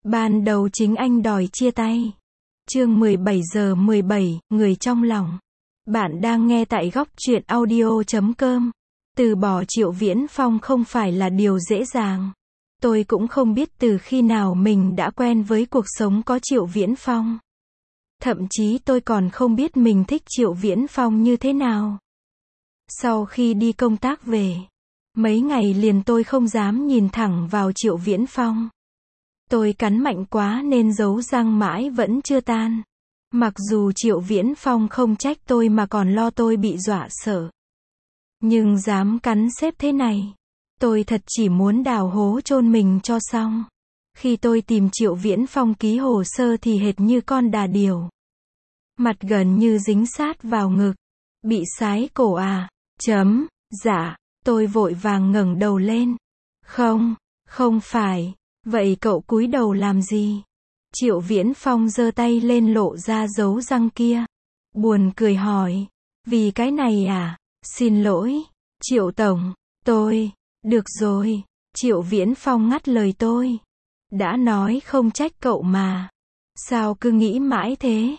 Ban đầu chính anh đòi chia tay. Chương 17 giờ 17, người trong lòng. Bạn đang nghe tại góc truyện audio.com. Từ bỏ Triệu Viễn Phong không phải là điều dễ dàng. Tôi cũng không biết từ khi nào mình đã quen với cuộc sống có Triệu Viễn Phong. Thậm chí tôi còn không biết mình thích Triệu Viễn Phong như thế nào. Sau khi đi công tác về, mấy ngày liền tôi không dám nhìn thẳng vào Triệu Viễn Phong. Tôi cắn mạnh quá nên dấu răng mãi vẫn chưa tan. Mặc dù Triệu Viễn Phong không trách tôi mà còn lo tôi bị dọa sợ. Nhưng dám cắn sếp thế này, tôi thật chỉ muốn đào hố chôn mình cho xong. Khi tôi tìm Triệu Viễn Phong ký hồ sơ thì hệt như con đà điểu. Mặt gần như dính sát vào ngực. Bị sái cổ à? Dạ, tôi vội vàng ngẩng đầu lên. Không phải. Vậy cậu cúi đầu làm gì? Triệu Viễn Phong giơ tay lên lộ ra dấu răng kia. Buồn cười hỏi. Vì cái này à? Xin lỗi, Triệu Tổng, được rồi. Triệu Viễn Phong ngắt lời tôi. Đã nói không trách cậu mà. Sao cứ nghĩ mãi thế?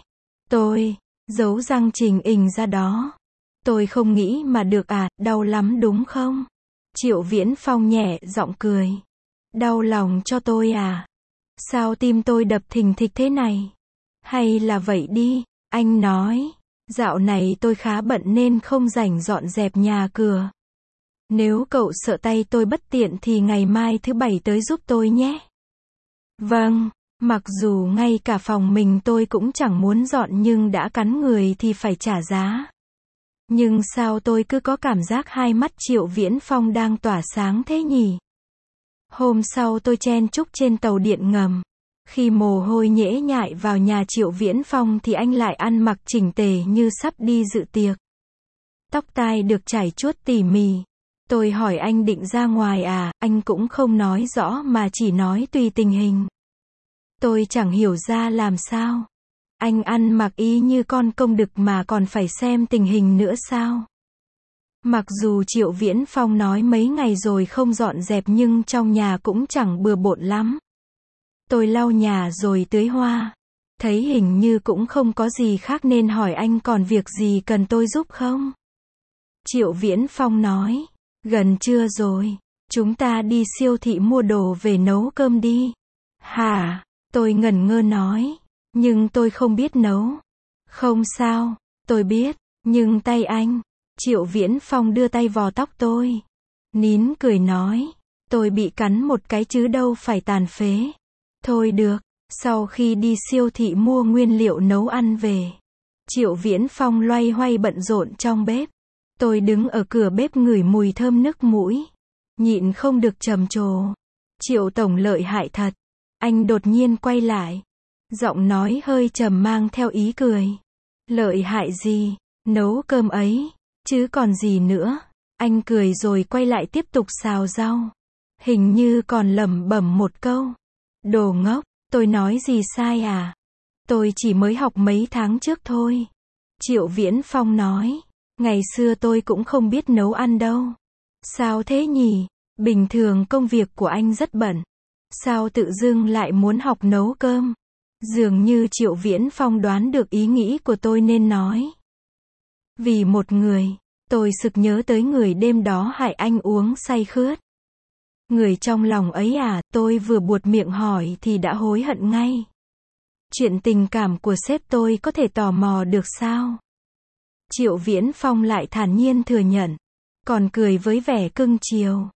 Dấu răng trình ình ra đó. Tôi không nghĩ mà được à, đau lắm đúng không? Triệu Viễn Phong nhẹ giọng cười. Đau lòng cho tôi à? Sao tim tôi đập thình thịch thế này? Hay là vậy đi, anh nói. Dạo này tôi khá bận nên không rảnh dọn dẹp nhà cửa. Nếu cậu sợ tay tôi bất tiện thì ngày mai thứ Bảy tới giúp tôi nhé. Vâng, mặc dù ngay cả phòng mình tôi cũng chẳng muốn dọn nhưng đã cắn người thì phải trả giá. Nhưng sao tôi cứ có cảm giác hai mắt Triệu Viễn Phong đang tỏa sáng thế nhỉ? Hôm sau tôi chen chúc trên tàu điện ngầm. Khi mồ hôi nhễ nhại vào nhà Triệu Viễn Phong thì anh lại ăn mặc chỉnh tề như sắp đi dự tiệc. Tóc tai được chải chuốt tỉ mỉ. Tôi hỏi anh định ra ngoài à, anh cũng không nói rõ mà chỉ nói tùy tình hình. Tôi chẳng hiểu ra làm sao. Anh ăn mặc y như con công đực mà còn phải xem tình hình nữa sao? Mặc dù Triệu Viễn Phong nói mấy ngày rồi không dọn dẹp nhưng trong nhà cũng chẳng bừa bộn lắm. Tôi lau nhà rồi tưới hoa. Thấy hình như cũng không có gì khác nên hỏi anh còn việc gì cần tôi giúp không? Triệu Viễn Phong nói, gần trưa rồi, chúng ta đi siêu thị mua đồ về nấu cơm đi. Hả? Tôi ngẩn ngơ nói, nhưng tôi không biết nấu. Không sao, tôi biết, nhưng tay anh. Triệu Viễn Phong đưa tay vò tóc tôi. Nín cười nói, tôi bị cắn một cái chứ đâu phải tàn phế. Thôi được, sau khi đi siêu thị mua nguyên liệu nấu ăn về. Triệu Viễn Phong loay hoay bận rộn trong bếp. Tôi đứng ở cửa bếp ngửi mùi thơm nức mũi. Nhịn không được trầm trồ. Triệu Tổng lợi hại thật. Anh đột nhiên quay lại. Giọng nói hơi trầm mang theo ý cười. Lợi hại gì? Nấu cơm ấy. Chứ còn gì nữa. Anh cười rồi quay lại tiếp tục xào rau. Hình như còn lẩm bẩm một câu. Đồ ngốc, tôi nói gì sai à? Tôi chỉ mới học mấy tháng trước thôi. Triệu Viễn Phong nói. Ngày xưa tôi cũng không biết nấu ăn đâu. Sao thế nhỉ? Bình thường công việc của anh rất bận. Sao tự dưng lại muốn học nấu cơm? Dường như Triệu Viễn Phong đoán được ý nghĩ của tôi nên nói. Vì một người, tôi sực nhớ tới người đêm đó hại anh uống say khướt. Người trong lòng ấy à, tôi vừa buột miệng hỏi thì đã hối hận ngay. Chuyện tình cảm của sếp tôi có thể tò mò được sao? Triệu Viễn Phong lại thản nhiên thừa nhận. Còn cười với vẻ cưng chiều.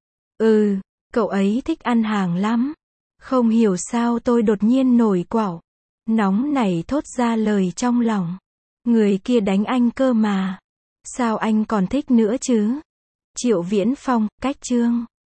Cậu ấy thích ăn hàng lắm. Không hiểu sao tôi đột nhiên nổi quạo. Nóng nảy thốt ra lời trong lòng. Người kia đánh anh cơ mà. Sao anh còn thích nữa chứ? Triệu Viễn Phong, cách chương.